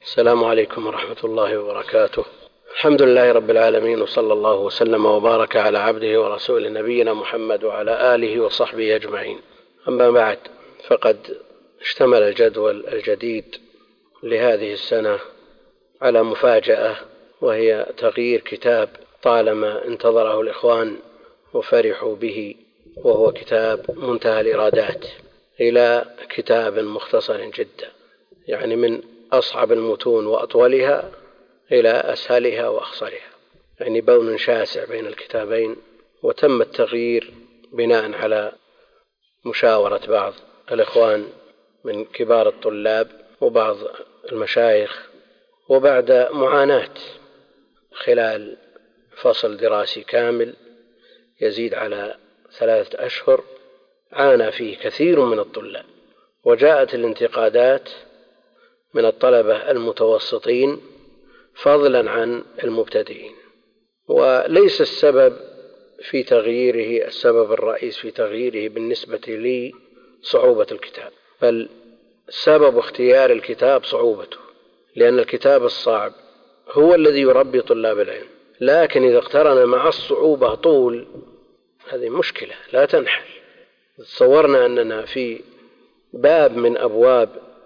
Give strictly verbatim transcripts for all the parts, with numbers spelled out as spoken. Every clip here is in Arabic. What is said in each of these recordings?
السلام عليكم ورحمة الله وبركاته. الحمد لله رب العالمين، وصلى الله وسلم وبارك على عبده ورسوله نبينا محمد وعلى آله وصحبه أجمعين. أما بعد، فقد اشتمل الجدول الجديد لهذه السنة على مفاجأة، وهي تغيير كتاب طالما انتظره الإخوان وفرحوا به، وهو كتاب منتهى الإرادات، إلى كتاب مختصر جدا، يعني من أصعب المتون وأطولها إلى أسهلها وأخصرها، يعني بون شاسع بين الكتابين. وتم التغيير بناء على مشاورة بعض الإخوان من كبار الطلاب وبعض المشايخ، وبعد معاناة خلال فصل دراسي كامل يزيد على ثلاثة أشهر عانى فيه كثير من الطلاب، وجاءت الانتقادات من الطلبة المتوسطين فضلا عن المبتدئين. وليس السبب في تغييره، السبب الرئيس في تغييره بالنسبة لي صعوبة الكتاب، بل سبب اختيار الكتاب صعوبته، لأن الكتاب الصعب هو الذي يربي طلاب العلم، لكن إذا اقترن مع الصعوبة طول، هذه مشكلة لا تنحل. تصورنا أننا في باب من أبواب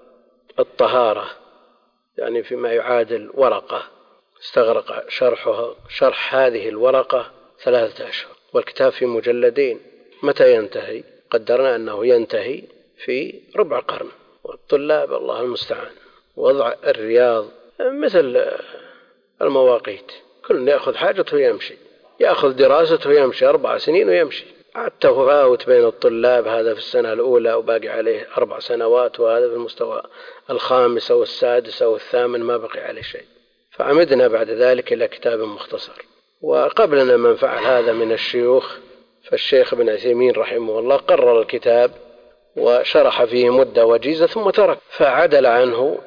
الطهارة، يعني فيما يعادل ورقة، استغرق شرحها شرح هذه الورقة ثلاثة أشهر، والكتاب في مجلدين، متى ينتهي؟ قدرنا أنه ينتهي في ربع قرن، والطلاب الله المستعان. وضع الرياض مثل المواقيت، كل يأخذ حاجته ويمشي، يأخذ دراسته ويمشي، أربع سنين ويمشي. التفاوت بين الطلاب، هذا في السنة الأولى وباقي عليه أربع سنوات، وهذا في المستوى الخامس والسادس والثامن ما بقي عليه شيء. فعمدنا بعد ذلك إلى كتاب مختصر، وقبلنا من فعل هذا من الشيوخ، فالشيخ ابن عثيمين رحمه الله قرر الكتاب وشرح فيه مدة وجيزة ثم ترك، فعدل عنه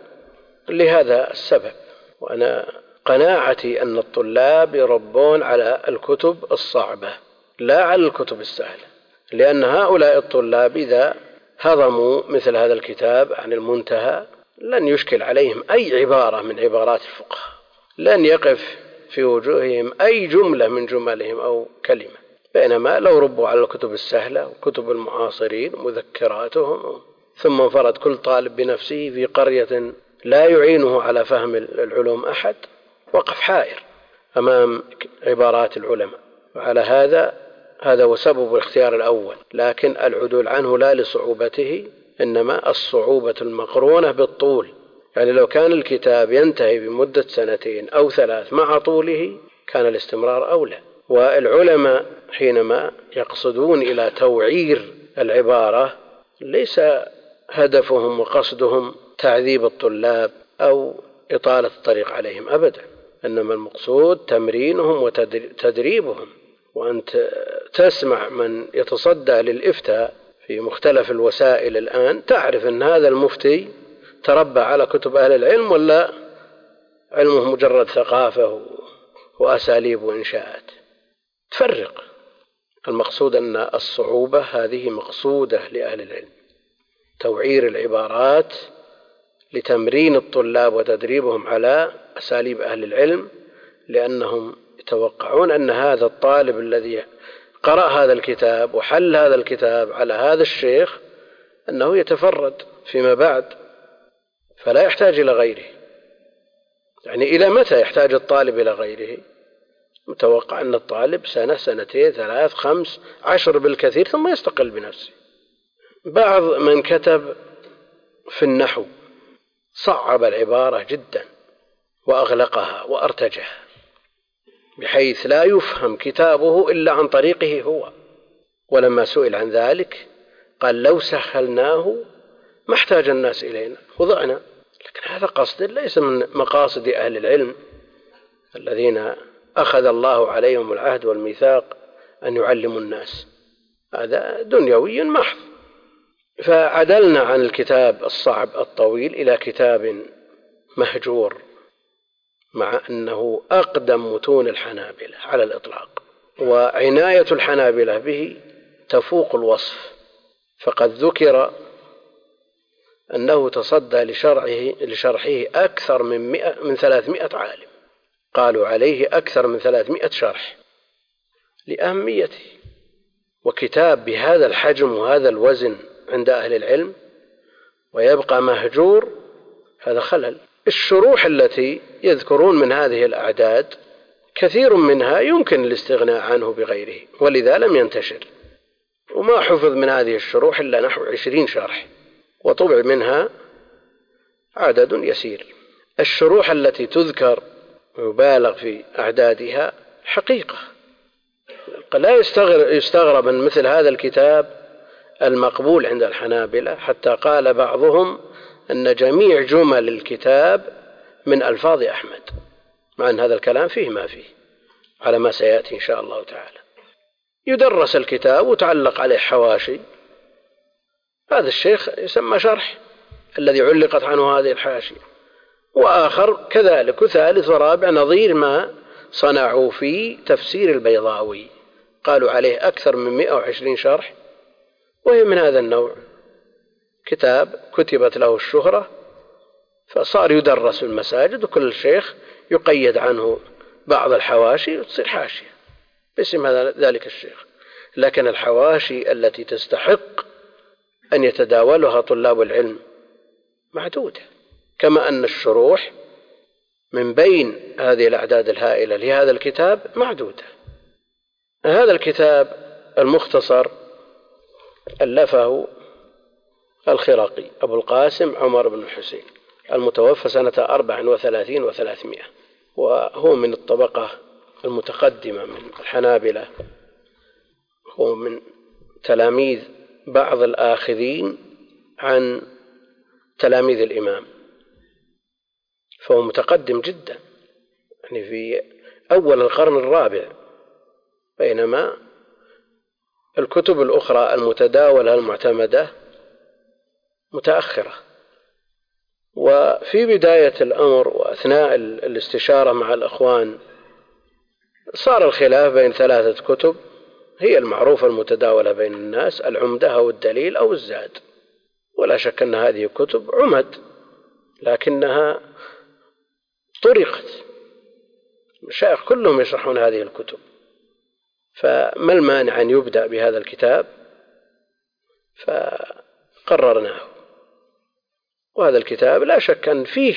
لهذا السبب. وأنا قناعتي أن الطلاب يربون على الكتب الصعبة لا على الكتب السهلة، لأن هؤلاء الطلاب إذا هضموا مثل هذا الكتاب عن المنتهى لن يشكل عليهم أي عبارة من عبارات الفقهاء، لن يقف في وجوههم أي جملة من جملهم أو كلمة. بينما لو ربوا على الكتب السهلة وكتب المعاصرين مذكراتهم، ثم انفرد كل طالب بنفسه في قرية لا يعينه على فهم العلوم أحد، وقف حائر أمام عبارات العلماء. وعلى هذا هذا هو سبب الاختيار الأول، لكن العدول عنه لا لصعوبته، إنما الصعوبة المقرونة بالطول. يعني لو كان الكتاب ينتهي بمدة سنتين أو ثلاث مع طوله كان الاستمرار أولى. والعلماء حينما يقصدون إلى توعير العبارة ليس هدفهم وقصدهم تعذيب الطلاب أو إطالة الطريق عليهم أبدا، إنما المقصود تمرينهم وتدريبهم. وأنت تسمع من يتصدى للإفتاء في مختلف الوسائل الآن، تعرف أن هذا المفتي تربى على كتب أهل العلم ولا علمه مجرد ثقافة وأساليب وإنشاءات. تفرق. المقصود أن الصعوبة هذه مقصودة لأهل العلم، توعير العبارات لتمرين الطلاب وتدريبهم على أساليب أهل العلم، لأنهم يتوقعون أن هذا الطالب الذي قرأ هذا الكتاب وحل هذا الكتاب على هذا الشيخ أنه يتفرد فيما بعد، فلا يحتاج إلى غيره. يعني إلى متى يحتاج الطالب إلى غيره؟ متوقع أن الطالب سنة سنتين ثلاث خمس عشر بالكثير ثم يستقل بنفسه. بعض من كتب في النحو صعب العبارة جدا وأغلقها وأرتجها، بحيث لا يفهم كتابه إلا عن طريقه هو. ولما سئل عن ذلك قال لو سهلناه ما احتاج الناس إلينا وضعنا. لكن هذا قصد ليس من مقاصد أهل العلم الذين أخذ الله عليهم العهد والميثاق أن يعلموا الناس، هذا دنيوي محض. فعدلنا عن الكتاب الصعب الطويل إلى كتاب مهجور، مع أنه أقدم متون الحنابلة على الإطلاق، وعناية الحنابلة به تفوق الوصف. فقد ذكر أنه تصدى لشرعه لشرحه أكثر من مئة من ثلاثمائة عالم، قالوا عليه أكثر من ثلاثمائة شرح لأهميته. وكتاب بهذا الحجم وهذا الوزن عند أهل العلم ويبقى مهجور، هذا خلل. الشروح التي يذكرون من هذه الأعداد كثير منها يمكن الاستغناء عنه بغيره، ولذا لم ينتشر، وما حفظ من هذه الشروح إلا نحو عشرين شرح، وطبع منها عدد يسير. الشروح التي تذكر ويبالغ في أعدادها حقيقة، لا يستغرب من مثل هذا الكتاب المقبول عند الحنابلة، حتى قال بعضهم أن جميع جمل الكتاب من ألفاظ أحمد، مع أن هذا الكلام فيه ما فيه على ما سيأتي إن شاء الله تعالى. يدرس الكتاب وتعلق عليه حواشي، هذا الشيخ يسمى شرح الذي علقت عنه هذه الحاشية، وآخر كذلك، وثالث ورابع، نظير ما صنعوا في تفسير البيضاوي، قالوا عليه أكثر من مئة وعشرين شرح، وهي من هذا النوع، كتاب كتبت له الشهرة فصار يدرس في المساجد، وكل شيخ يقيد عنه بعض الحواشي وتصير حاشية باسم ذلك الشيخ. لكن الحواشي التي تستحق أن يتداولها طلاب العلم معدودة، كما أن الشروح من بين هذه الأعداد الهائلة لهذا الكتاب معدودة. هذا الكتاب المختصر ألفه الخرقي أبو القاسم عمر بن الحسين، المتوفى سنة أربع وثلاثين وثلاثمائة، وهو من الطبقة المتقدمة من الحنابلة، هو من تلاميذ بعض الآخذين عن تلاميذ الإمام، فهو متقدم جدا، يعني في أول القرن الرابع، بينما الكتب الأخرى المتداولة المعتمدة متأخرة. وفي بداية الأمر وأثناء الاستشارة مع الأخوان صار الخلاف بين ثلاثة كتب هي المعروفة المتداولة بين الناس: العمدة أو الدليل أو الزاد. ولا شك أن هذه كتب عمد، لكنها طرقت، المشايخ كلهم يشرحون هذه الكتب، فما المانع أن يبدأ بهذا الكتاب؟ فقررناه. وهذا الكتاب لا شك أن فيه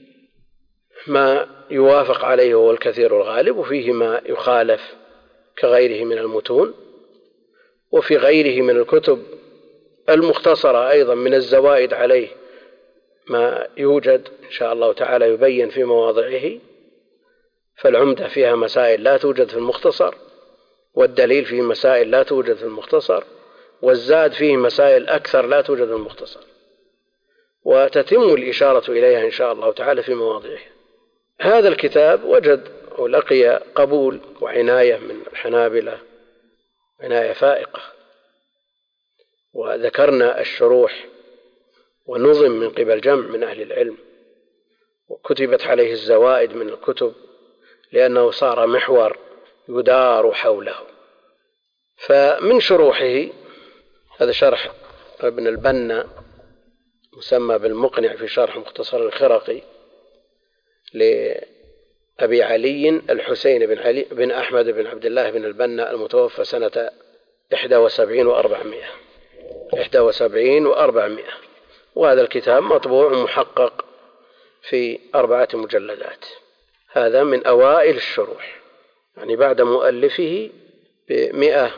ما يوافق عليه هو الكثير الغالب، وفيه ما يخالف كغيره من المتون، وفي غيره من الكتب المختصرة أيضا من الزوائد عليه ما يوجد إن شاء الله تعالى يبين في مواضعه. فالعمدة فيها مسائل لا توجد في المختصر، والدليل فيه مسائل لا توجد في المختصر، والزاد فيه مسائل أكثر لا توجد في المختصر، وتتم الإشارة إليها إن شاء الله تعالى في مواضعه. هذا الكتاب وجد ولقي قبول وعناية من الحنابلة، عناية فائقة، وذكرنا الشروح ونظم من قبل جمع من أهل العلم، وكتبت عليه الزوائد من الكتب، لأنه صار محور يدار حوله. فمن شروحه هذا شرح ابن البنا مسمى بالمقنع في شرح مختصر الخرقي لأبي علي الحسين بن علي بن أحمد بن عبد الله بن البنا، المتوفى سنة إحدى وسبعين وأربعمائة إحدى وسبعين وأربعمائة. وهذا الكتاب مطبوع محقق في أربعة مجلدات. هذا من أوائل الشروح، يعني بعد مؤلفه بمئة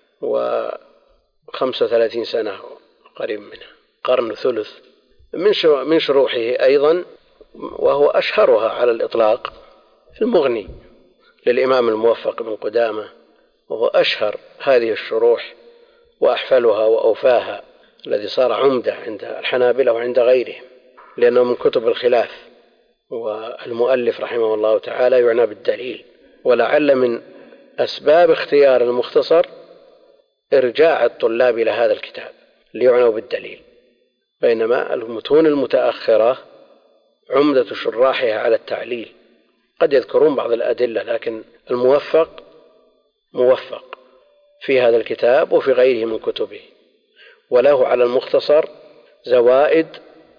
وخمسة وثلاثين سنة قريب منها، قرن ثلث. من شروحه أيضا، وهو أشهرها على الإطلاق، المغني للإمام الموفق بن قدامة، وهو أشهر هذه الشروح وأحفلها وأوفاها، الذي صار عمدة عند الحنابلة وعند غيرهم، لأنه من كتب الخلاف. والمؤلف رحمه الله تعالى يعنى بالدليل، ولعل من أسباب اختيار المختصر إرجاع الطلاب إلى هذا الكتاب ليعنوا بالدليل، بينما المتون المتأخرة عمدة شراحها على التعليل، قد يذكرون بعض الأدلة، لكن الموفق موفق في هذا الكتاب وفي غيره من كتبه. وله على المختصر زوائد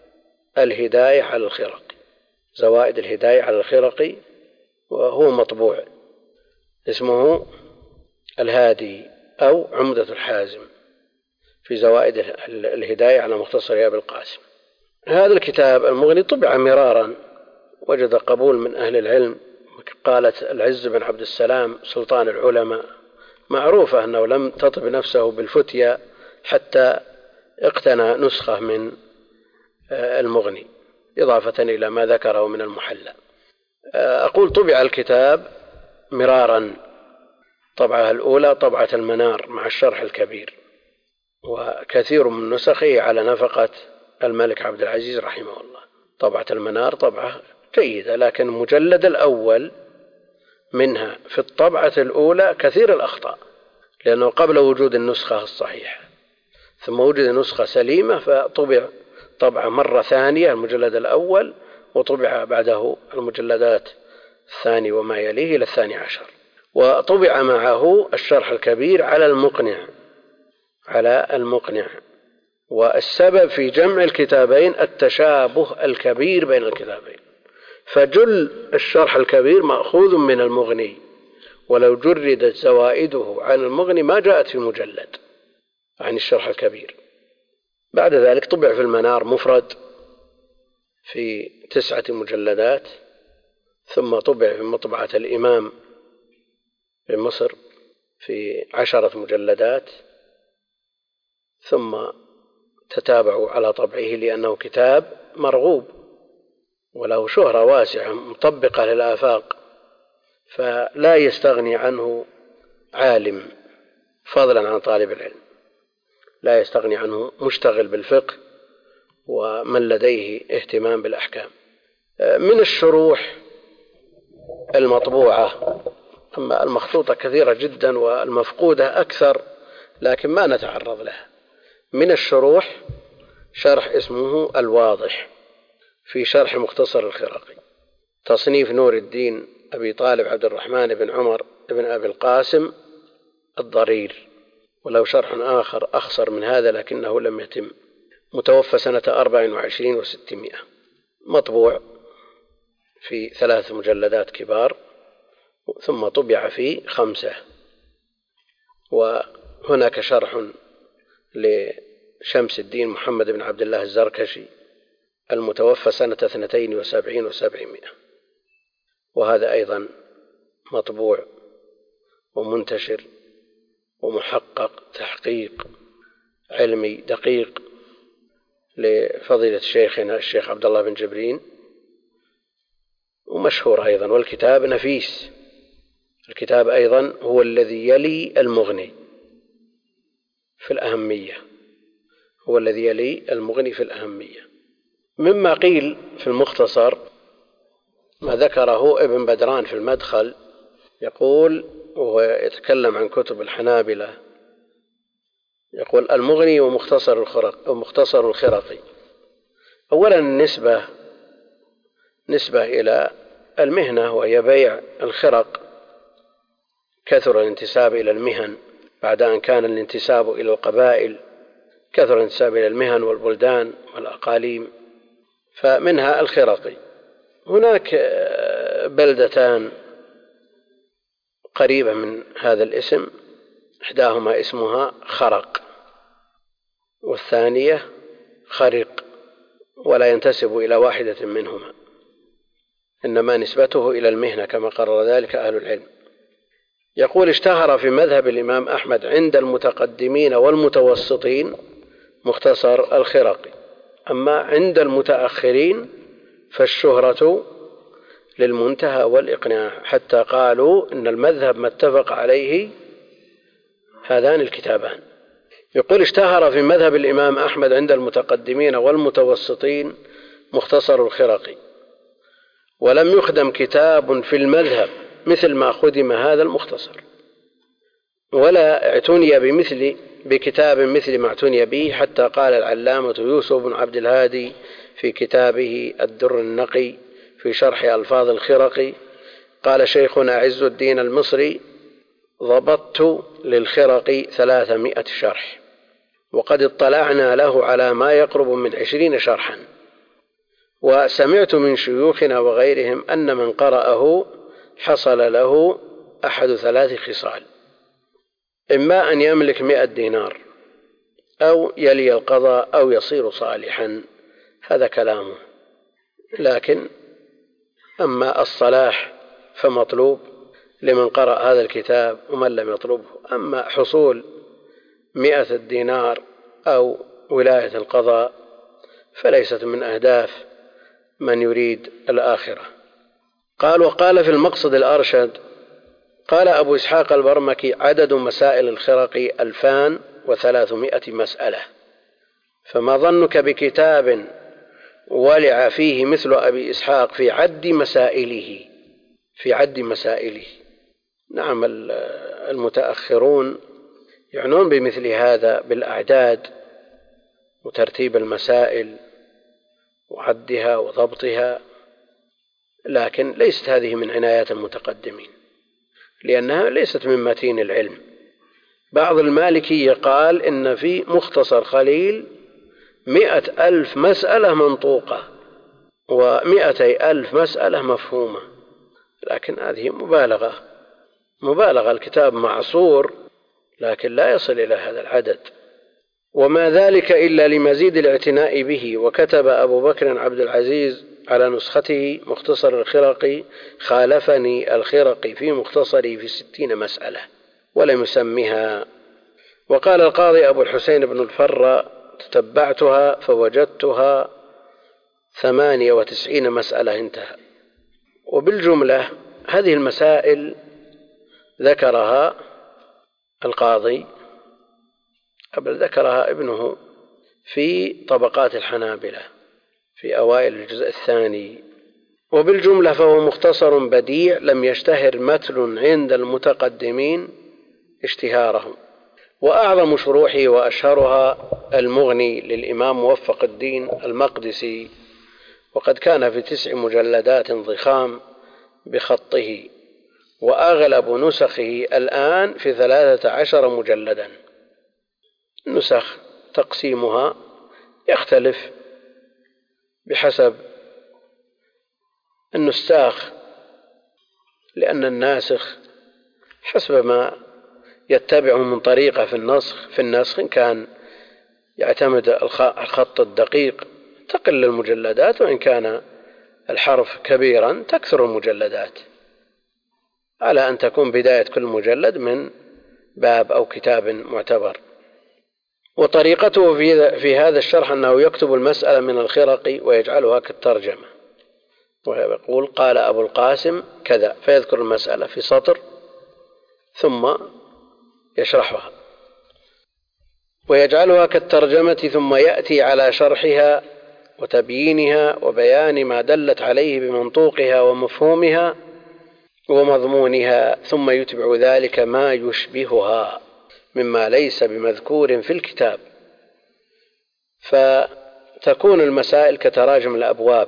الهداية على الخرقي، زوائد الهداية على الخرقي، وهو مطبوع اسمه الهادي أو عمدة الحازم في زوائد الهداية على مختصر أبي القاسم. هذا الكتاب المغني طبع مرارا، وجد قبول من أهل العلم. قالت العز بن عبد السلام سلطان العلماء معروفة أنه لم تطب نفسه بالفتية حتى اقتنى نسخة من المغني، إضافة إلى ما ذكره من المحلى. أقول طبع الكتاب مرارا، طبعها الأولى طبعة المنار مع الشرح الكبير، وكثير من نسخه على نفقة الملك عبد العزيز رحمه الله. طبعة المنار طبعة جيدة، لكن المجلد الأول منها في الطبعة الأولى كثير الأخطاء، لأنه قبل وجود النسخة الصحيحة، ثم وجد نسخة سليمة فطبع طبعة مرة ثانية المجلد الأول، وطبع بعده المجلدات الثاني وما يليه إلى الثاني عشر، وطبع معه الشرح الكبير على المقنع على المقنع والسبب في جمع الكتابين التشابه الكبير بين الكتابين، فجل الشرح الكبير مأخوذ من المغني، ولو جردت زوائده عن المغني ما جاءت في مجلد عن الشرح الكبير. بعد ذلك طبع في المنار مفرد في تسعة مجلدات، ثم طبع في مطبعة الإمام في مصر في عشرة مجلدات، ثم تتابعوا على طبعه لأنه كتاب مرغوب وله شهرة واسعة مطبقة للآفاق، فلا يستغني عنه عالم فضلا عن طالب العلم، لا يستغني عنه مشتغل بالفقه ومن لديه اهتمام بالأحكام. من الشروح المطبوعة، أما المخطوطة كثيرة جدا والمفقودة أكثر، لكن ما نتعرض لها. من الشروح شرح اسمه الواضح في شرح مختصر الخرقي، تصنيف نور الدين أبي طالب عبد الرحمن بن عمر بن أبي القاسم الضرير، ولو شرح آخر أخصر من هذا لكنه لم يتم، متوفى سنة أربع وعشرين وستمائة، مطبوع في ثلاث مجلدات كبار، ثم طبع في خمسة. وهناك شرح لشمس الدين محمد بن عبد الله الزركشي المتوفى سنة اثنتين وسبعين وسبعمائة، وهذا أيضا مطبوع ومنتشر ومحقق تحقيق علمي دقيق لفضيلة شيخنا الشيخ عبد الله بن جبرين، ومشهور أيضا. والكتاب نفيس، الكتاب أيضا هو الذي يلي المغني في الأهمية، هو الذي يلي المغني في الأهمية. مما قيل في المختصر ما ذكره ابن بدران في المدخل، يقول وهو يتكلم عن كتب الحنابلة، يقول المغني ومختصر الخرق ومختصر الخرقي. أولا النسبة نسبة إلى المهنة، وهي بيع الخرق، كثر الانتساب إلى المهن بعد أن كان الانتساب إلى القبائل، كثر الانتساب إلى المهن والبلدان والأقاليم، فمنها الخرقي. هناك بلدتان قريبة من هذا الاسم، إحداهما اسمها خرق والثانية خرق، ولا ينتسب إلى واحدة منهما، إنما نسبته إلى المهنة كما قرر ذلك أهل العلم. يقول اشتهر في مذهب الإمام أحمد عند المتقدمين والمتوسطين مختصر الخرقي، أما عند المتأخرين فالشهرة للمنتهى والإقناع، حتى قالوا إن المذهب ما اتفق عليه هذان الكتابان. يقول اشتهر في مذهب الإمام أحمد عند المتقدمين والمتوسطين مختصر الخرقي، ولم يخدم كتاب في المذهب مثل ما خدم هذا المختصر، ولا اعتني بمثل بكتاب مثل ما اعتني به، حتى قال العلامة يوسف بن عبد الهادي في كتابه الدر النقي في شرح ألفاظ الخرقي، قال شيخنا عز الدين المصري ضبطت للخرقي ثلاثمائة شرح، وقد اطلعنا له على ما يقرب من عشرين شرحا، وسمعت من شيوخنا وغيرهم أن من قرأه حصل له أحد ثلاث خصال: إما أن يملك مئة دينار، أو يلي القضاء، أو يصير صالحا. هذا كلامه. لكن أما الصلاح فمطلوب لمن قرأ هذا الكتاب ومن لم يطلبه. أما حصول مئة دينار أو ولاية القضاء فليست من أهداف من يريد الآخرة. قال: وقال في المقصد الأرشد قال أبو إسحاق البرمكي: عدد مسائل الخرق ألفان وثلاثمائة مسألة، فما ظنك بكتاب ولع فيه مثل أبي إسحاق في عد مسائله في عد مسائله نعم، المتأخرون يعنون بمثل هذا بالأعداد وترتيب المسائل وعدها وضبطها، لكن ليست هذه من عنايات المتقدمين، لأنها ليست من متين العلم. بعض المالكية قال إن في مختصر خليل مئة ألف مسألة منطوقة ومئتي ألف مسألة مفهومة، لكن هذه مبالغة مبالغة الكتاب معصور، لكن لا يصل إلى هذا العدد. وما ذلك إلا لمزيد الاعتناء به. وكتب أبو بكر عبد العزيز على نسخته مختصر الخرقي: خالفني الخرقي في مختصري في ستين مسألة ولم يسمها. وقال القاضي أبو الحسين بن الفر: تتبعتها فوجدتها ثمانية وتسعين مسألة، انتهى. وبالجملة هذه المسائل ذكرها القاضي قبل ذكرها ابنه في طبقات الحنابلة في أوائل الجزء الثاني. وبالجملة فهو مختصر بديع لم يشتهر متن عند المتقدمين اشتهاره. وأعظم شروحه وأشهرها المغني للإمام موفق الدين المقدسي، وقد كان في تسع مجلدات ضخام بخطه، وأغلب نسخه الآن في ثلاثة عشر مجلدا. نسخ تقسيمها يختلف بحسب النساخ، لأن الناسخ حسب ما يتبع من طريقة في النسخ في النسخ كان يعتمد الخط الدقيق تقل المجلدات، وإن كان الحرف كبيرا تكثر المجلدات، على أن تكون بداية كل مجلد من باب أو كتاب معتبر. وطريقته في هذا الشرح أنه يكتب المسألة من الخرق ويجعلها كالترجمة، ويقول: قال أبو القاسم كذا، فيذكر المسألة في سطر ثم يشرحها ويجعلها كالترجمة، ثم يأتي على شرحها وتبيينها وبيان ما دلت عليه بمنطوقها ومفهومها ومضمونها، ثم يتبع ذلك ما يشبهها مما ليس بمذكور في الكتاب، فتكون المسائل كتراجم الأبواب.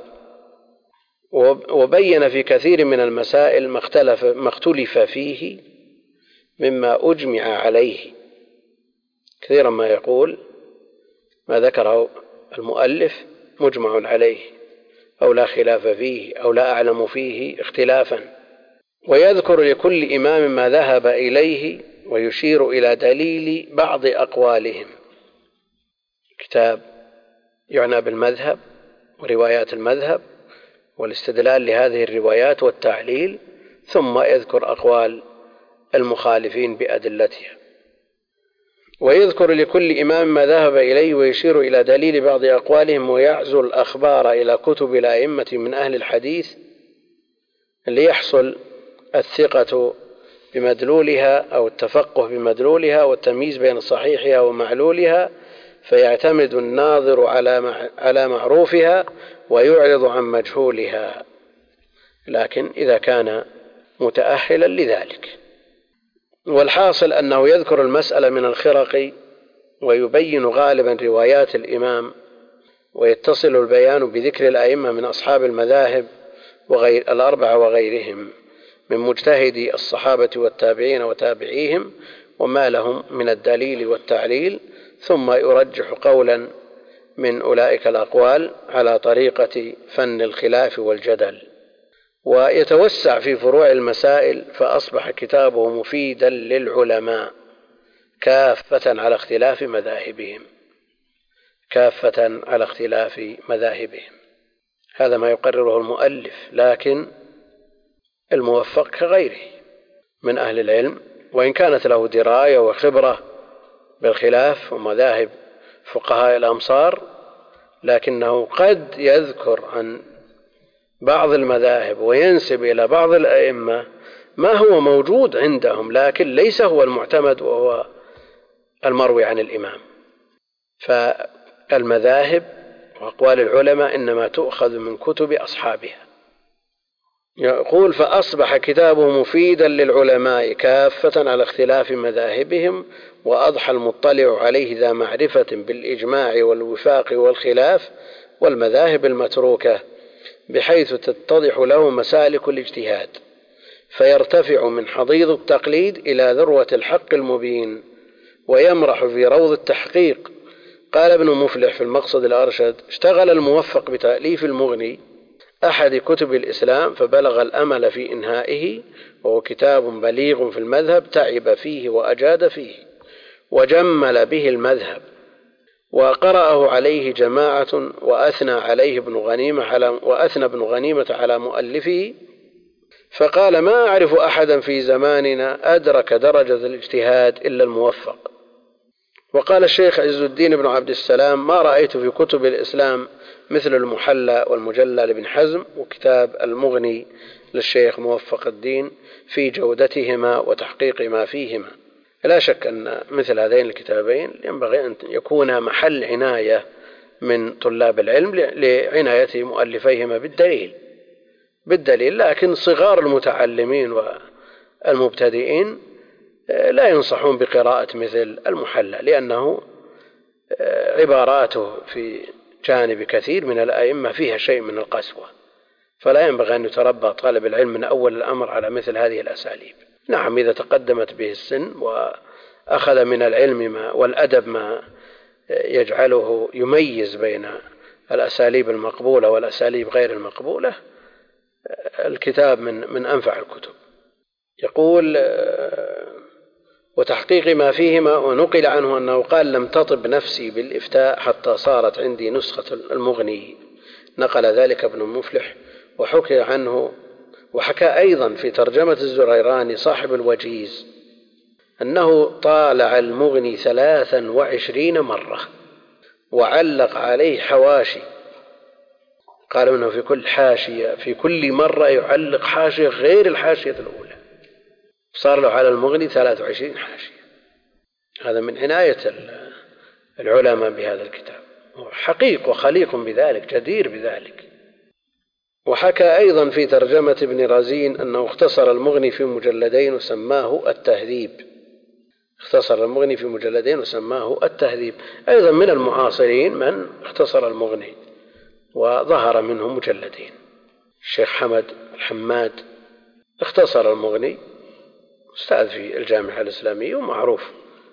وبين في كثير من المسائل ما اختلف, ما اختلف فيه مما أجمع عليه. كثيرا ما يقول ما ذكره المؤلف مجمع عليه، أو لا خلاف فيه، أو لا أعلم فيه اختلافا. ويذكر لكل إمام ما ذهب إليه ويشير إلى دليل بعض أقوالهم. كتاب يعنى بالمذهب وروايات المذهب والاستدلال لهذه الروايات والتعليل، ثم يذكر أقوال المخالفين بأدلتها. ويذكر لكل إمام ما ذهب إليه ويشير إلى دليل بعض أقوالهم، ويعزو الأخبار إلى كتب الأئمة من أهل الحديث ليحصل الثقة بمدلولها أو التفقه بمدلولها والتمييز بين صحيحها ومعلولها، فيعتمد الناظر على معروفها ويعرض عن مجهولها، لكن إذا كان متأهلا لذلك. والحاصل أنه يذكر المسألة من الخرق ويبين غالبا روايات الإمام، ويتصل البيان بذكر الأئمة من أصحاب المذاهب وغير الأربعة وغيرهم من مجتهدي الصحابة والتابعين وتابعيهم وما لهم من الدليل والتعليل، ثم يرجح قولا من أولئك الأقوال على طريقة فن الخلاف والجدل، ويتوسع في فروع المسائل، فأصبح كتابه مفيدا للعلماء كافة على اختلاف مذاهبهم كافة على اختلاف مذاهبهم هذا ما يقرره المؤلف. لكن الموفق كغيره من أهل العلم، وإن كانت له دراية وخبرة بالخلاف ومذاهب فقهاء الأمصار، لكنه قد يذكر عن بعض المذاهب وينسب إلى بعض الأئمة ما هو موجود عندهم، لكن ليس هو المعتمد وهو المروي عن الإمام. فالمذاهب وأقوال العلماء إنما تؤخذ من كتب أصحابها. يقول: فأصبح كتابه مفيدا للعلماء كافة على اختلاف مذاهبهم، وأضحى المطلع عليه ذا معرفة بالإجماع والوفاق والخلاف والمذاهب المتروكة، بحيث تتضح له مسالك الاجتهاد، فيرتفع من حضيض التقليد إلى ذروة الحق المبين، ويمرح في روض التحقيق. قال ابن مفلح في المقصد الأرشد: اشتغل الموفق بتأليف المغني أحد كتب الإسلام فبلغ الأمل في إنهائه، وهو كتاب بليغ في المذهب، تعب فيه وأجاد فيه وجمل به المذهب، وقرأه عليه جماعة، وأثنى عليه ابن غنيمة على وأثنى ابن غنيمة على مؤلفه، فقال: ما أعرف أحدا في زماننا أدرك درجة الاجتهاد إلا الموفق. وقال الشيخ عز الدين بن عبد السلام: ما رأيت في كتب الإسلام مثل المحلى والمجلى لابن حزم وكتاب المغني للشيخ موفق الدين في جودتهما وتحقيق ما فيهما. لا شك أن مثل هذين الكتابين ينبغي أن يكون محل عناية من طلاب العلم لعناية مؤلفيهما بالدليل بالدليل لكن صغار المتعلمين والمبتدئين لا ينصحون بقراءة مثل المحلى، لأنه عباراته في جانب كثير من الأئمة فيها شيء من القسوة، فلا ينبغي أن يتربى طالب العلم من أول الأمر على مثل هذه الأساليب. نعم، إذا تقدمت به السن وأخذ من العلم ما والأدب ما يجعله يميز بين الأساليب المقبولة والأساليب غير المقبولة، الكتاب من من أنفع الكتب. يقول: وتحقيق ما فيهما. ونقل عنه أنه قال: لم تطب نفسي بالإفتاء حتى صارت عندي نسخة المغني. نقل ذلك ابن مفلح. وحكي عنه وحكى أيضا في ترجمة الزريراني صاحب الوجيز أنه طالع المغني ثلاثا وعشرين مرة وعلق عليه حواشي. قال أنه في كل حاشية في كل مرة يعلق حاشية غير الحاشية الأولى، صار له على المغني ثلاث وعشرين حاشية. هذا من عناية العلماء بهذا الكتاب، حقيق وخليق بذلك، جدير بذلك. وحكى أيضا في ترجمة ابن رزين أنه اختصر المغني في مجلدين وسماه التهذيب اختصر المغني في مجلدين وسماه التهذيب. أيضا من المعاصرين من اختصر المغني وظهر منه مجلدين. الشيخ حمد الحماد اختصر المغني، أستاذ في الجامعة الإسلامية ومعروف،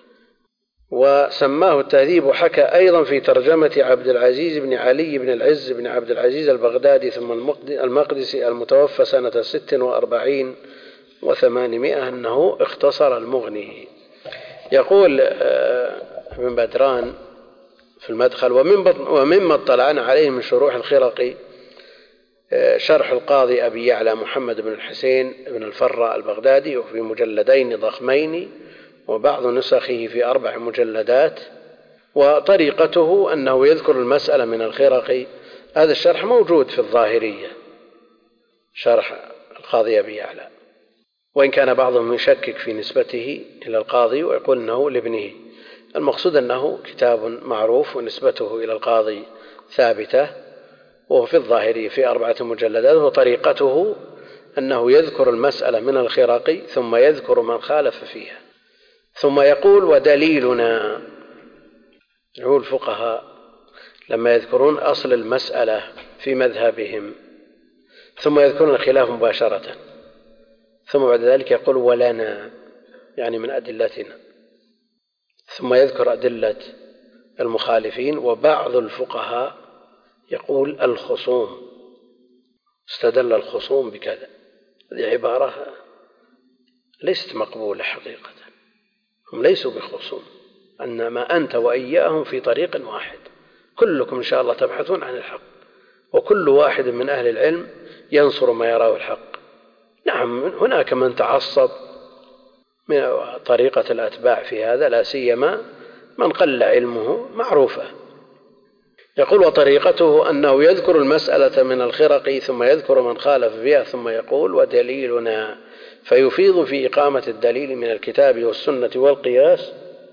وسماه التهذيب. وحكى أيضا في ترجمة عبد العزيز بن علي بن العز بن عبد العزيز البغدادي ثم المقدسي المتوفى سنة ست وأربعين وثمانمائة أنه اختصر المغني. يقول ابن بدران في المدخل: ومما اطلعنا عليه من شروح الخرقي شرح القاضي أبي يعلى محمد بن الحسين بن الفراء البغدادي، وفي مجلدين ضخمين، وبعض نسخه في أربع مجلدات. وطريقته أنه يذكر المسألة من الخرقي. هذا الشرح موجود في الظاهرية، شرح القاضي أبي يعلى، وإن كان بعضهم يشكك في نسبته إلى القاضي ويقول أنه لابنه. المقصود أنه كتاب معروف ونسبته إلى القاضي ثابتة، وهو في الظاهرية في أربعة مجلدات. وطريقته أنه يذكر المسألة من الخرقي ثم يذكر من خالف فيها، ثم يقول: ودليلنا. يقول الفقهاء لما يذكرون أصل المسألة في مذهبهم ثم يذكرون الخلاف مباشرة، ثم بعد ذلك يقول: ولنا، يعني من أدلتنا، ثم يذكر أدلة المخالفين. وبعض الفقهاء يقول الخصوم، استدل الخصوم بكذا. هذه عبارة ليست مقبولة حقيقة، هم ليسوا بخصوم، إنما أنت وإياهم في طريق واحد، كلكم إن شاء الله تبحثون عن الحق، وكل واحد من أهل العلم ينصر ما يراه الحق. نعم هناك من تعصب من طريقة الأتباع في هذا، لا سيما من قل علمه معروفة. يقول وطريقته أنه يذكر المسألة من الخرق ثم يذكر من خالف بها ثم يقول ودليلنا، فيفيض في إقامة الدليل من الكتاب والسنة والقياس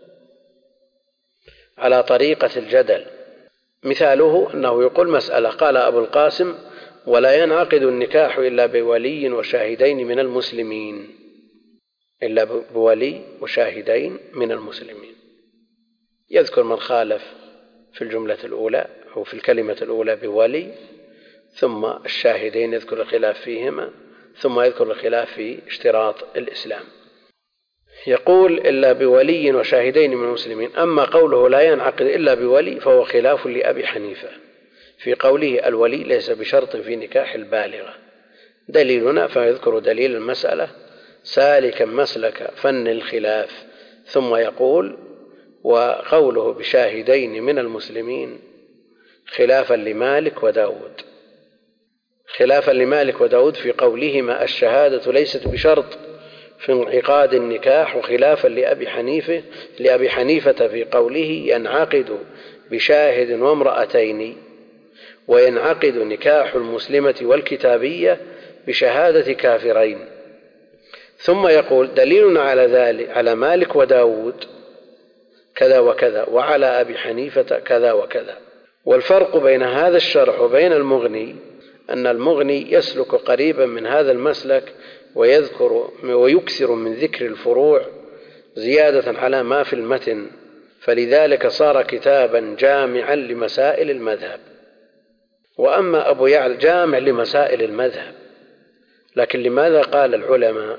على طريقة الجدل. مثاله أنه يقول مسألة، قال أبو القاسم ولا ينعقد النكاح إلا بولي وشاهدين من المسلمين، إلا بولي وشاهدين من المسلمين. يذكر من خالف في الجملة الأولى أو في الكلمة الأولى بولي، ثم الشاهدين يذكر الخلاف فيهما، ثم يذكر الخلاف في اشتراط الإسلام. يقول إلا بولي وشاهدين من المسلمين. أما قوله لا ينعقد إلا بولي فهو خلاف لأبي حنيفة في قوله الولي ليس بشرط في نكاح البالغة. دليلنا فيذكر دليل المسألة سالكا مسلك فن الخلاف، ثم يقول وقوله بشاهدين من المسلمين خلافا لمالك وداود، خلافا لمالك وداود في قولهما الشهادة ليست بشرط في انعقاد النكاح، وخلافا لأبي حنيفة لأبي حنيفة في قوله ينعقد بشاهد وامرأتين، وينعقد نكاح المسلمة والكتابية بشهادة كافرين. ثم يقول دليلنا على ذلك على مالك وداود كذا وكذا، وعلى أبي حنيفة كذا وكذا. والفرق بين هذا الشرح وبين المغني أن المغني يسلك قريبا من هذا المسلك ويذكر ويكثر من ذكر الفروع زيادة على ما في المتن، فلذلك صار كتابا جامعا لمسائل المذهب. وأما أبو يعلى جامع لمسائل المذهب، لكن لماذا قال العلماء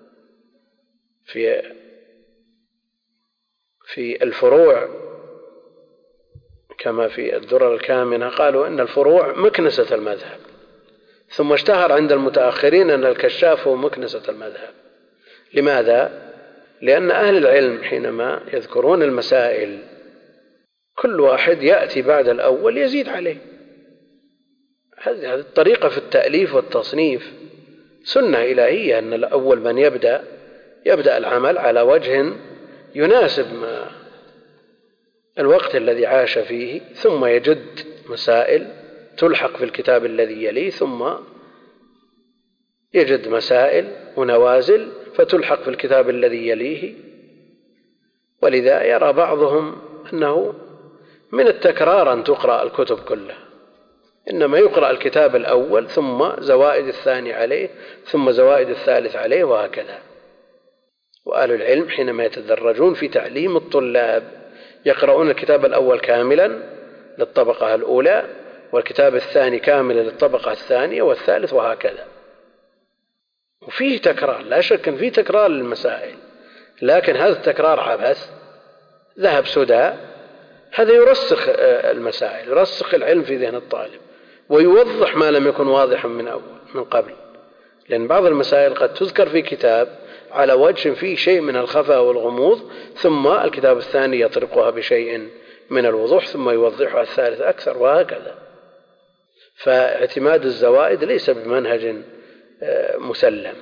في في الفروع كما في الدرر الكامنة قالوا إن الفروع مكنسة المذهب، ثم اشتهر عند المتأخرين أن الكشاف هو مكنسة المذهب. لماذا؟ لأن أهل العلم حينما يذكرون المسائل كل واحد يأتي بعد الأول يزيد عليه. هذه الطريقة في التأليف والتصنيف سنة إلهية، أن الأول من يبدأ يبدأ العمل على وجه يناسب ما الوقت الذي عاش فيه، ثم يجد مسائل تلحق في الكتاب الذي يليه، ثم يجد مسائل ونوازل فتلحق في الكتاب الذي يليه. ولذا يرى بعضهم أنه من التكرار أن تقرأ الكتب كلها، إنما يقرأ الكتاب الأول ثم زوائد الثاني عليه ثم زوائد الثالث عليه وهكذا. وأهل العلم حينما يتدرجون في تعليم الطلاب يقرؤون الكتاب الأول كاملا للطبقة الأولى، والكتاب الثاني كاملا للطبقة الثانية، والثالث وهكذا. وفيه تكرار، لا شك أن فيه تكرار للمسائل، لكن هذا التكرار عبث ذهب سدى. هذا يرسخ المسائل، يرسخ العلم في ذهن الطالب، ويوضح ما لم يكن واضحا من أول من قبل. لأن بعض المسائل قد تذكر في كتاب على وجه فيه شيء من الخفاء والغموض، ثم الكتاب الثاني يطرقها بشيء من الوضوح، ثم يوضحها الثالث أكثر، وهكذا. فاعتماد الزوائد ليس بمنهج مسلم.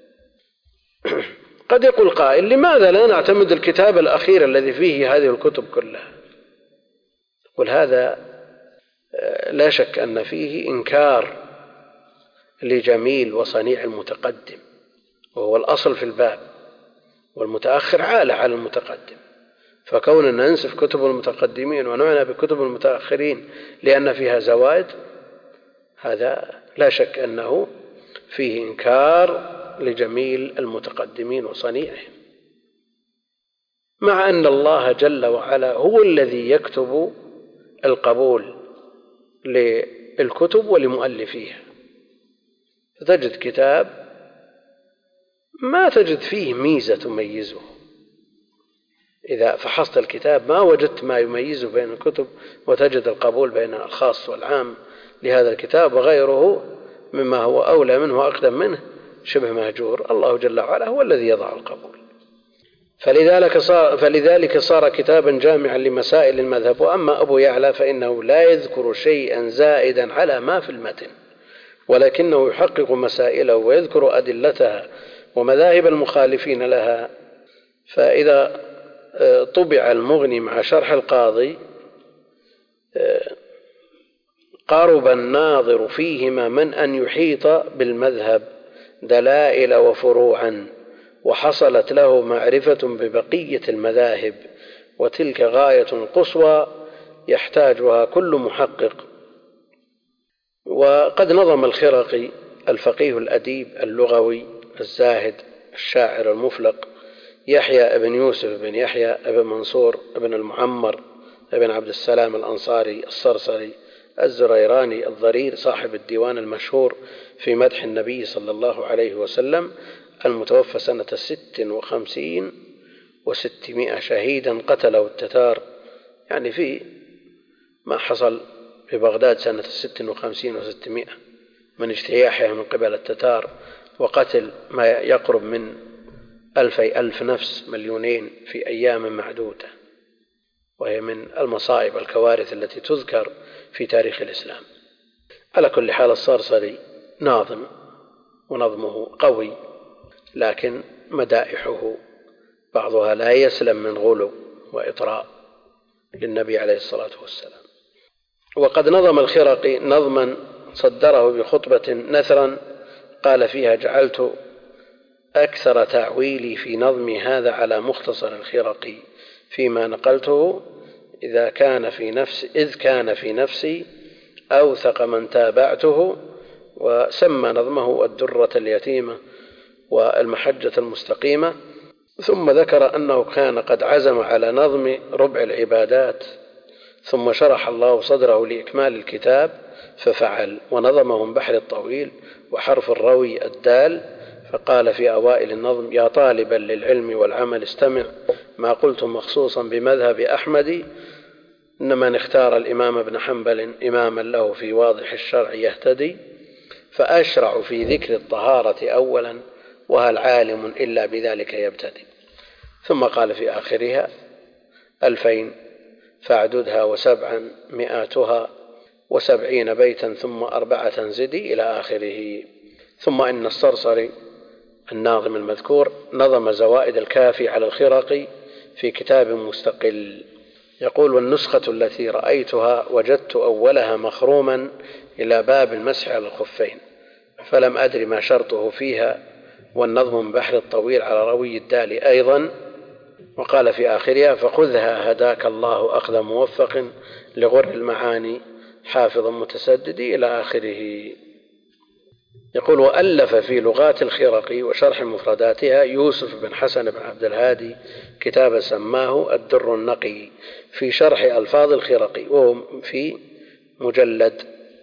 قد يقول قائل لماذا لا نعتمد الكتاب الأخير الذي فيه هذه الكتب كلها؟ قل هذا لا شك أن فيه إنكار لجميل وصنيع المتقدم، وهو الأصل في الباب، والمتأخر عالة على المتقدم. فكوننا ننسف كتب المتقدمين ونعنى بكتب المتأخرين لأن فيها زوائد، هذا لا شك أنه فيه إنكار لجميل المتقدمين وصنيعهم، مع أن الله جل وعلا هو الذي يكتب القبول للكتب ولمؤلفيها. فتجد كتاب ما تجد فيه ميزة تميزه، إذا فحصت الكتاب ما وجدت ما يميزه بين الكتب، وتجد القبول بين الخاص والعام لهذا الكتاب وغيره مما هو أولى منه وأقدم منه شبه مهجور. الله جل وعلا هو الذي يضع القبول. فلذلك صار, فلذلك صار كتابا جامعا لمسائل المذهب. وأما أبو يعلى فإنه لا يذكر شيئا زائدا على ما في المتن، ولكنه يحقق مسائله ويذكر أدلتها ومذاهب المخالفين لها. فإذا طبع المغني مع شرح القاضي قارب الناظر فيهما من أن يحيط بالمذهب دلائل وفروعا، وحصلت له معرفة ببقية المذاهب، وتلك غاية قصوى يحتاجها كل محقق. وقد نظم الخرقي الفقيه الأديب اللغوي الزاهد الشاعر المفلق يحيى بن يوسف بن يحيى بن منصور بن المعمر بن عبد السلام الأنصاري الصرصري الزريراني الضرير صاحب الديوان المشهور في مدح النبي صلى الله عليه وسلم، المتوفى سنة ست وخمسين وستمائة شهيدا قتله التتار، يعني في ما حصل في بغداد سنة ست وخمسين وستمائة من اجتياحها من قبل التتار وقتل ما يقرب من ألفي ألف نفس، مليونين في أيام معدودة، وهي من المصائب الكوارث التي تذكر في تاريخ الإسلام. على كل حال الصرصري ناظم ونظمه قوي، لكن مدائحه بعضها لا يسلم من غلو وإطراء للنبي عليه الصلاة والسلام. وقد نظم الخرقي نظما صدره بخطبة نثرا قال فيها: جعلت أكثر تعويلي في نظمي هذا على مختصر الخرقي فيما نقلته، إذا كان في نفس إذ كان في نفسي أوثق من تابعته. وسمى نظمه الدرة اليتيمة والمحجة المستقيمة. ثم ذكر أنه كان قد عزم على نظم ربع العبادات، ثم شرح الله صدره لإكمال الكتاب ففعل، ونظمهم بحر الطويل وحرف الروي الدال. فقال في أوائل النظم: يا طالبا للعلم والعمل استمع، ما قلت مخصوصا بمذهب أحمد، إن من اختار الإمام ابن حنبل إماما له في واضح الشرع يهتدي، فأشرع في ذكر الطهارة أولا، وهل عالم إلا بذلك يبتدي. ثم قال في آخرها: ألفين فاعددها وسبعا مئاتها وسبعين بيتا ثم أربعة زدي، إلى آخره. ثم إن الصرصري الناظم المذكور نظم زوائد الكافي على الخرقي في كتاب مستقل. يقول: والنسخة التي رأيتها وجدت أولها مخروما إلى باب المسح على الخفين، فلم أدري ما شرطه فيها، والنظم من بحر الطويل على روي الدال أيضا. وقال في آخرها: فخذها هداك الله أخذ موفق لغر المعاني حافظ متسدد، إلى آخره. يقول: وألف في لغات الخرقي وشرح مفرداتها يوسف بن حسن بن عبد الهادي كتابا سماه الدر النقي في شرح ألفاظ الخرقي، وهو في مجلد،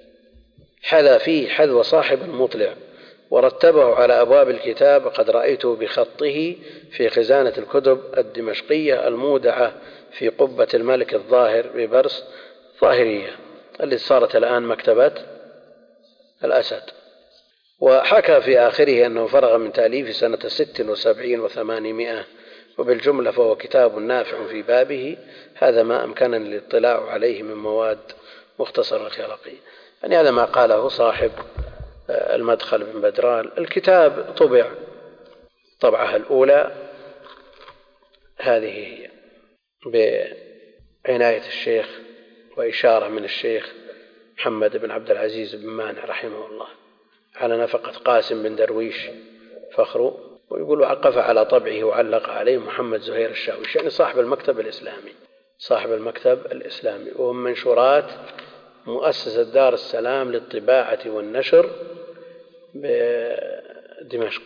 حذا فيه حذو صاحب المطلع، ورتبه على أبواب الكتاب. قد رأيته بخطه في خزانة الكتب الدمشقية المودعة في قبة الملك الظاهر ببرس ظاهرية، اللي صارت الآن مكتبة الأسد. وحكى في آخره أنه فرغ من تأليف سنة ست وسبعين وثمانمائة، وبالجملة فهو كتاب نافع في بابه. هذا ما أمكنني الاطلاع عليه من مواد مختصر الخرقي. يعني هذا ما قاله صاحب المدخل بن بدران. الكتاب طبع طبعها الأولى، هذه هي بعناية الشيخ وإشارة من الشيخ محمد بن عبد العزيز بن مانع رحمه الله على نفقة قاسم بن درويش فخر. ويقول: عقف على طبعه وعلق عليه محمد زهير الشاويش، يعني صاحب المكتب الإسلامي صاحب المكتب الإسلامي وهم منشورات مؤسسة دار السلام للطباعة والنشر بدمشق.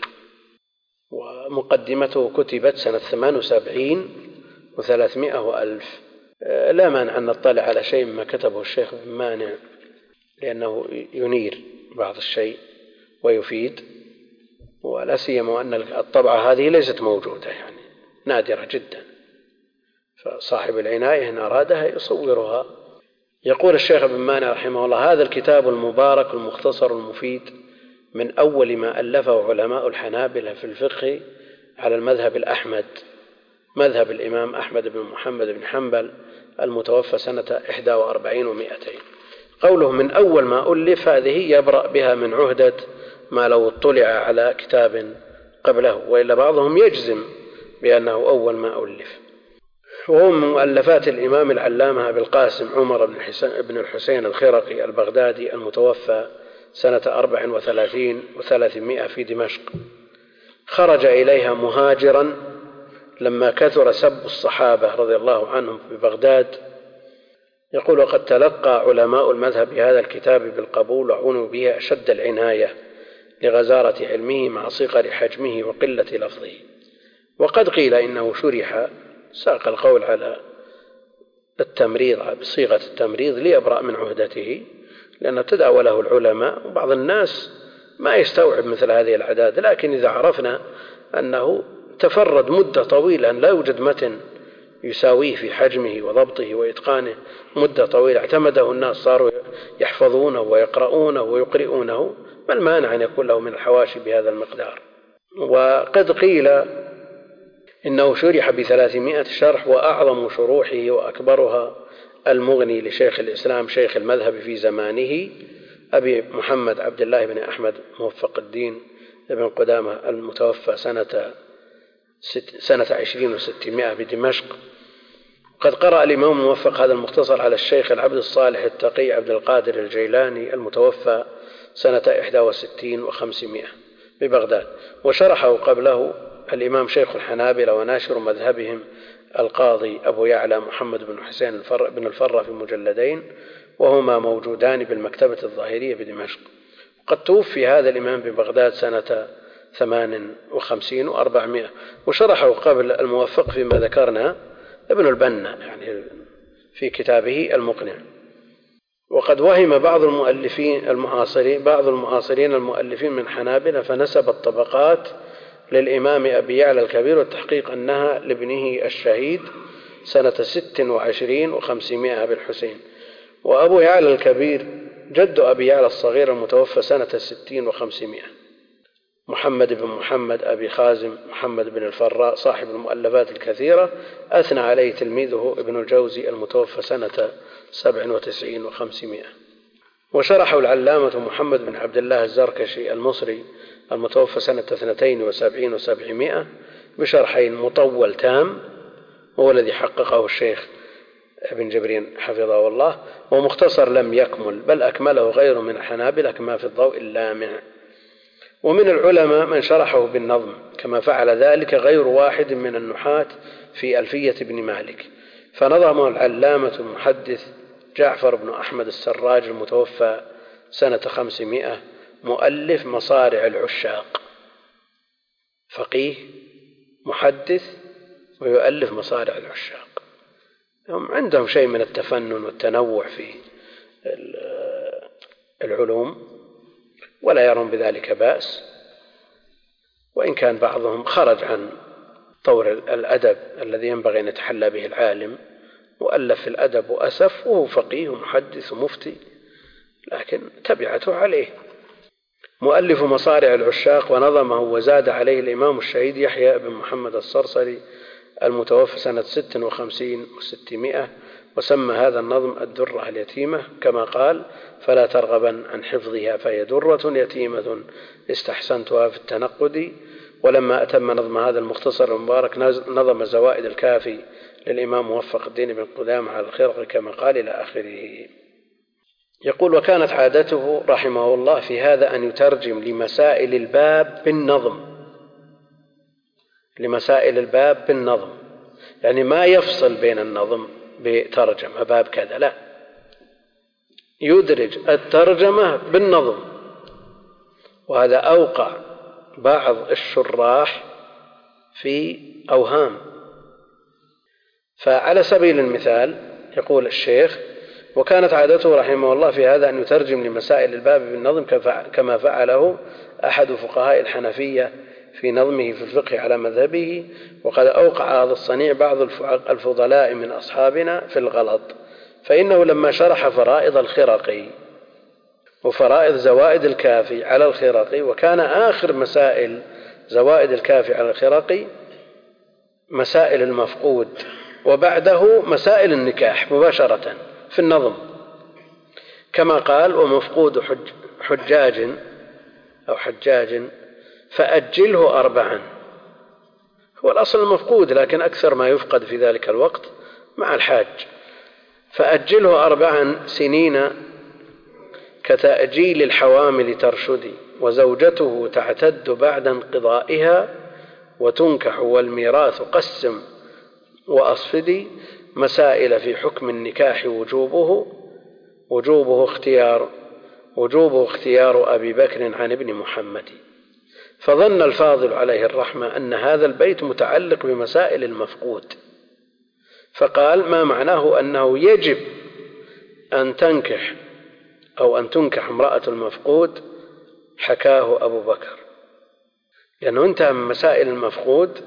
ومقدمته كتبت سنة ثمان وسبعين وثلاثمائة وألف. لا مانع أن نطلع على شيء مما كتبه الشيخ بن مانع، لأنه ينير بعض الشيء ويفيد، ولا سيما أن الطبعة هذه ليست موجودة، يعني نادرة جدا. فصاحب العناية إن أرادها يصورها. يقول الشيخ ابن مانع رحمه الله: هذا الكتاب المبارك المختصر المفيد من أول ما ألفه علماء الحنابلة في الفقه على المذهب الأحمد، مذهب الإمام أحمد بن محمد بن حنبل المتوفى سنة إحدى وأربعين ومائتين. قوله من أول ما ألف هذه يبرأ بها من عهدة ما لو اطلع على كتاب قبله، وإلا بعضهم يجزم بأنه أول ما ألف. وهو من مؤلفات الإمام العلامة أبي القاسم عمر بن الحسين الخرقي البغدادي المتوفى سنة أربع وثلاثين وثلاثمائة في دمشق. خرج إليها مهاجرا لما كثر سب الصحابة رضي الله عنهم في بغداد. يقول: وقد تلقى علماء المذهب هذا الكتاب بالقبول وعنوا به أشد العناية لغزارة علمه مع صغر حجمه وقلة لفظه. وقد قيل إنه شرح، ساق القول على التمريض بصيغة التمريض ليبرأ من عهدته، لأن تداوله العلماء وبعض الناس ما يستوعب مثل هذه الأعداد. لكن إذا عرفنا أنه تفرد مدة طويلة لا يوجد متن يساويه في حجمه وضبطه وإتقانه مدة طويلة اعتمده الناس، صاروا يحفظونه ويقرؤونه ويقرؤونه، ما المانع أن يكون له من الحواشي بهذا المقدار؟ وقد قيل إنه شرح بثلاثمائة شرح، وأعظم شروحه وأكبرها المغني لشيخ الإسلام شيخ المذهب في زمانه أبي محمد عبد الله بن أحمد موفق الدين بن قدامة المتوفى سنة سنة عشرين وستمائة بدمشق. قد قرأ الإمام الموفق هذا المختصر على الشيخ العبد الصالح التقي عبد القادر الجيلاني المتوفى سنة إحدى وستين وخمسمائة ببغداد. وشرحه قبله الإمام شيخ الحنابلة وناشر مذهبهم القاضي أبو يعلى محمد بن حسين بن الفرة في مجلدين، وهما موجودان بالمكتبة الظاهرية بدمشق. قد توفي هذا الإمام ببغداد سنة ثمان وخمسين وأربعمائة. وشرحه قبل الموفق فيما ذكرنا ابن البنا يعني في كتابه المقنع. وقد وهم بعض المؤلفين المعاصرين بعض المعاصرين المؤلفين من حنابلة فنسب الطبقات للإمام أبي يعلى الكبير، والتحقيق أنها لابنه الشهيد سنة ست وعشرين وخمسمائة بالحسين. وأبو يعلى الكبير جد أبي يعلى الصغير المتوفى سنة ستين وخمسمائة، محمد بن محمد أبي خازم محمد بن الفراء صاحب المؤلفات الكثيرة، أثنى عليه تلميذه ابن الجوزي المتوفى سنة سبع وتسعين وخمسمائة. وشرحه العلامة محمد بن عبد الله الزركشي المصري المتوفى سنة اثنتين وسبعين وسبعمائة بشرحين مطول تام، هو الذي حققه الشيخ ابن جبرين حفظه الله، ومختصر لم يكمل بل أكمله غير من الحنابلة كما في الضوء اللامع. ومن العلماء من شرحه بالنظم كما فعل ذلك غير واحد من النحاة في ألفية بن مالك، فنظم العلامة المحدث جعفر بن أحمد السراج المتوفى سنة خمسمائة مؤلف مصارع العشاق، فقيه محدث ويؤلف مصارع العشاق. هم عندهم شيء من التفنن والتنوع في العلوم ولا يرون بذلك بأس، وإن كان بعضهم خرج عن طور الأدب الذي ينبغي أن يتحلى به العالم، وألف في الأدب وأسف وهو فقيه ومحدث ومفتي، لكن تبعته عليه. مؤلف مصارع العشاق ونظمه وزاد عليه الإمام الشهيد يحيى بن محمد الصرصري المتوفى سنة ست وخمسين وستمائة، وسمى هذا النظم الدرة اليتيمة كما قال: فلا ترغبا عن حفظها فهي درة يتيمة استحسنتها في التنقد. ولما أتم نظم هذا المختصر المبارك نظم زوائد الكافي للإمام موفق الدين بن قدامة على الخرقي كما قال إلى آخره. يقول: وكانت عادته رحمه الله في هذا أن يترجم لمسائل الباب بالنظم، لمسائل الباب بالنظم، يعني ما يفصل بين النظم بترجمة باب كذا، لا، يدرج الترجمة بالنظم. وهذا أوقع بعض الشراح في أوهام. فعلى سبيل المثال يقول الشيخ: وكانت عادته رحمه الله في هذا أن يترجم لمسائل الباب بالنظم كما فعله أحد فقهاء الحنفية في نظمه في الفقه على مذهبه، وقد أوقع هذا الصنيع بعض الفضلاء من أصحابنا في الغلط، فإنه لما شرح فرائض الخرقي وفرائض زوائد الكافي على الخرقي، وكان آخر مسائل زوائد الكافي على الخرقي مسائل المفقود، وبعده مسائل النكاح مباشرة في النظم، كما قال: ومفقود حج حجاج أو حجاج فأجله أربعا. هو الأصل المفقود، لكن أكثر ما يفقد في ذلك الوقت مع الحاج. فأجله أربعا سنين كتأجيل الحوامل ترشدي، وزوجته تعتد بعد انقضائها، وتنكح والميراث قسم وأصفدي. مسائل في حكم النكاح وجوبه وجوبه اختيار وجوبه اختيار أبي بكر عن ابن محمد. فظن الفاضل عليه الرحمة أن هذا البيت متعلق بمسائل المفقود، فقال: ما معناه أنه يجب أن تنكح أو أن تنكح امرأة المفقود حكاه أبو بكر، لأنه انتهى من مسائل المفقود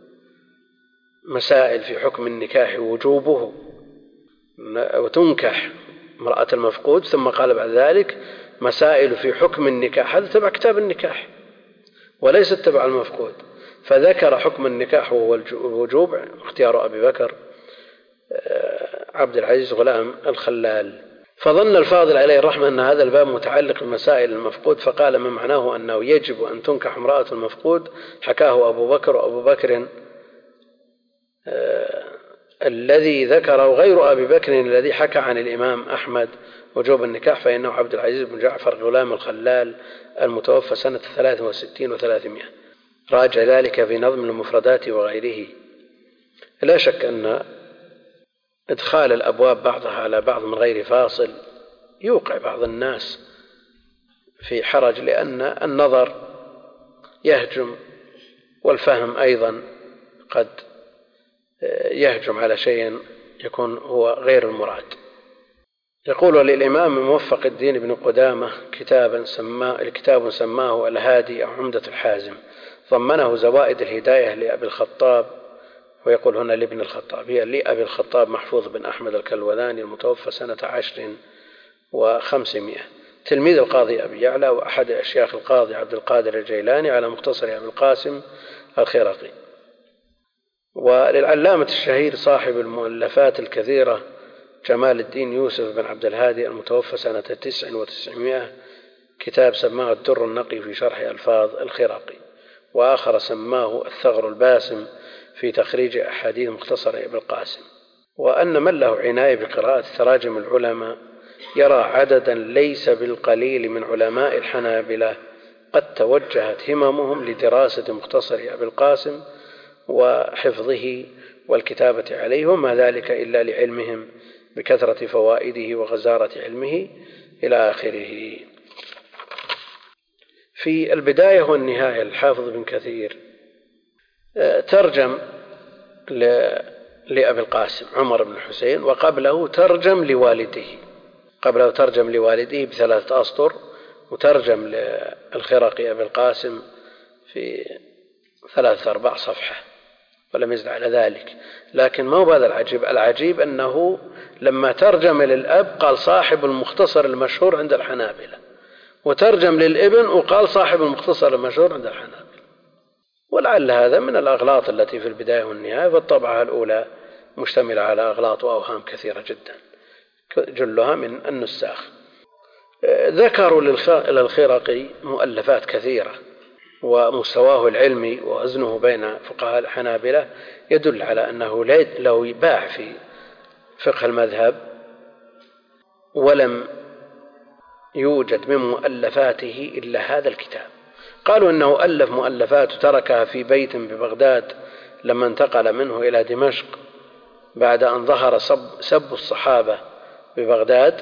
مسائل في حكم النكاح وجوبه وتنكح امرأة المفقود، ثم قال بعد ذلك مسائل في حكم النكاح. هذا تبع كتاب النكاح وليس تبع المفقود، فذكر حكم النكاح وهو الوجوب اختيار أبي بكر عبد العزيز غلام الخلال. فظن الفاضل عليه الرحمة أن هذا الباب متعلق بمسائل المفقود، فقال: ما معناه أنه يجب أن تنكح امرأة المفقود حكاه أبو بكر، وأبو بكر آه الذي ذكره غير أبي بكر الذي حكى عن الإمام أحمد وجوب النكاح، فإنه عبد العزيز بن جعفر غلام الخلال المتوفى سنة ثلاث وستين وثلاثمائة. راجع ذلك في نظم المفردات وغيره. لا شك أن إدخال الأبواب بعضها على بعض من غير فاصل يوقع بعض الناس في حرج، لأن النظر يهجم، والفهم أيضا قد يهجم على شيء يكون هو غير المراد. يقول للإمام موفق الدين بن قدامة كتابا سماه الكتاب سماه الهادي أو عمدة الحازم، ضمنه زوائد الهداية لأبي الخطاب، ويقول هنا لابن الخطاب، هي لأبي الخطاب محفوظ بن أحمد الكلوذاني المتوفى سنة عشر وخمسمائة، تلميذ القاضي أبي يعلى وأحد أشياخ القاضي عبد القادر الجيلاني على مختصر أبي القاسم الخرقي. وللعلامة الشهير صاحب المؤلفات الكثيرة جمال الدين يوسف بن عبد الهادي المتوفى سنة تسع وتسعمائة كتاب سماه الدر النقي في شرح ألفاظ الخرقي، وآخر سماه الثغر الباسم في تخريج أحاديث مختصر ابن القاسم. وأن من له عناية بقراءة تراجم العلماء يرى عددا ليس بالقليل من علماء الحنابلة قد توجهت هممهم لدراسة مختصر أبي القاسم وحفظه والكتابة عليه، وما ذلك إلا لعلمهم بكثرة فوائده وغزارة علمه إلى آخره. في البداية والنهاية الحافظ بن كثير ترجم لأبي القاسم عمر بن حسين، وقبله ترجم لوالده قبله ترجم لوالده بثلاثة أسطر، وترجم للخرقي أبي القاسم في ثلاثة أرباع صفحة ولم يزد على ذلك. لكن ما هو هذا العجيب، العجيب أنه لما ترجم للأب قال صاحب المختصر المشهور عند الحنابلة، وترجم للابن وقال صاحب المختصر المشهور عند الحنابلة. ولعل هذا من الأغلاط التي في البداية والنهاية، فالطبعة الأولى مشتملة على أغلاط وأوهام كثيرة جدا جلها من النساخ. ذكروا للخرقي مؤلفات كثيرة، ومستواه العلمي ووزنه بين فقهاء الحنابلة يدل على أنه لو يباع في فقه المذهب، ولم يوجد من مؤلفاته إلا هذا الكتاب. قالوا إنه ألف مؤلفات تركها في بيت ببغداد لما انتقل منه إلى دمشق بعد أن ظهر سب, سب الصحابة ببغداد.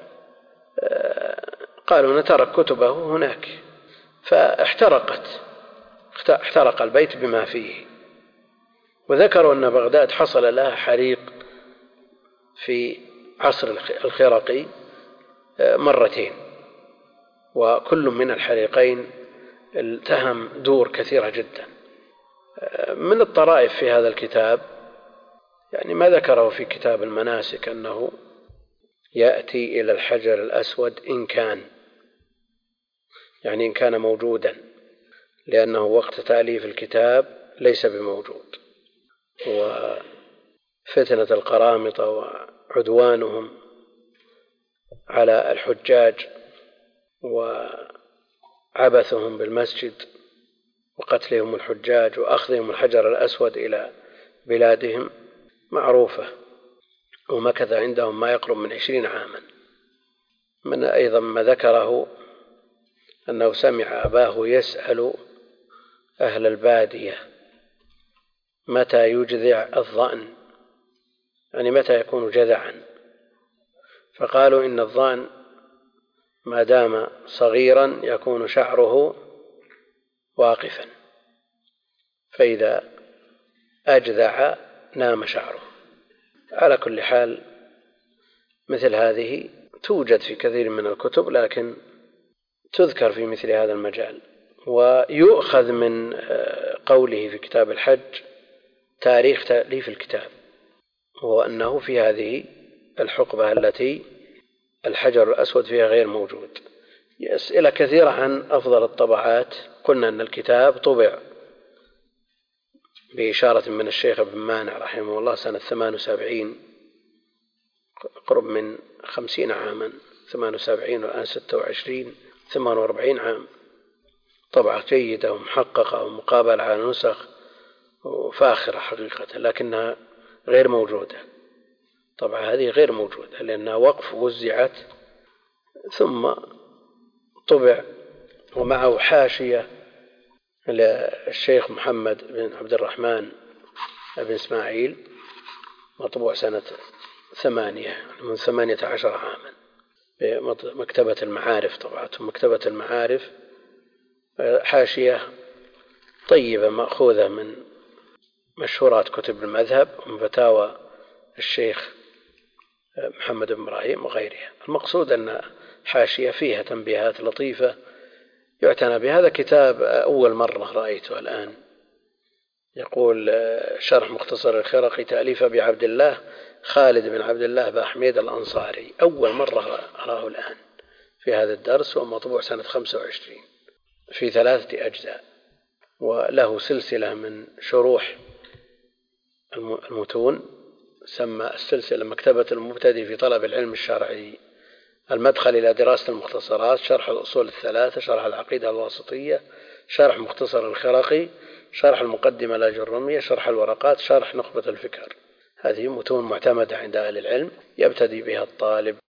قالوا نترك كتبه هناك، فاحترقت احترق البيت بما فيه. وذكروا أن بغداد حصل لها حريق في عصر الخرقي مرتين، وكل من الحريقين التهم دور كثيرة جدا. من الطرائف في هذا الكتاب يعني ما ذكره في كتاب المناسك أنه يأتي إلى الحجر الأسود إن كان يعني إن كان موجودا، لأنه وقت تأليف الكتاب ليس بموجود، وفتنة القرامطة وعدوانهم على الحجاج وعبثهم بالمسجد وقتلهم الحجاج وأخذهم الحجر الأسود إلى بلادهم معروفة، ومكث عندهم ما يقرب من عشرين عاما. من أيضا ما ذكره أنه سمع أباه يسأل أهل البادية متى يجذع الظأن، يعني متى يكون جذعا، فقالوا إن الظأن ما دام صغيرا يكون شعره واقفا، فإذا أجذع نام شعره. على كل حال مثل هذه توجد في كثير من الكتب، لكن تذكر في مثل هذا المجال. ويؤخذ من قوله في كتاب الحج تاريخ تأليف الكتاب، وهو أنه في هذه الحقبة التي الحجر الأسود فيها غير موجود. أسئلة كثيرة عن أفضل الطبعات. قلنا أن الكتاب طبع بإشارة من الشيخ ابن مانع رحمه الله سنة ثمان وسبعين، قرب من خمسين عاما، ثمان وسبعين والآن ستة وعشرين، ثمان وأربعين عام. طبعة جيدة ومحققة ومقابلة على نسخ وفاخرة حقيقة، لكنها غير موجودة. طبعا هذه غير موجودة لأنها وقف وزعت ثم طبع، ومعه حاشية للشيخ محمد بن عبد الرحمن بن إسماعيل مطبوع سنة ثمانية من ثمانية عشر عاما بمكتبة المعارف. طبعا مكتبة المعارف حاشية طيبة مأخوذة من مشهورات كتب المذهب ومن فتاوى الشيخ محمد بن إبراهيم وغيرها. المقصود أن حاشية فيها تنبيهات لطيفة يعتنى بهذا. كتاب أول مرة رأيته الآن، يقول شرح مختصر الخرقي تأليف أبي عبد الله خالد بن عبد الله بأحميد الأنصاري، أول مرة أراه الآن في هذا الدرس، ومطبوع سنة خمسة وعشرين في ثلاثة أجزاء، وله سلسلة من شروح المتون، سمى السلسلة مكتبة المبتدئ في طلب العلم الشرعي، المدخل إلى دراسة المختصرات، شرح الأصول الثلاثة، شرح العقيدة الواسطية، شرح مختصر الخرقي، شرح المقدمة الأجرمية، شرح الورقات، شرح نخبة الفكر. هذه متون معتمدة عند أهل العلم يبتدي بها الطالب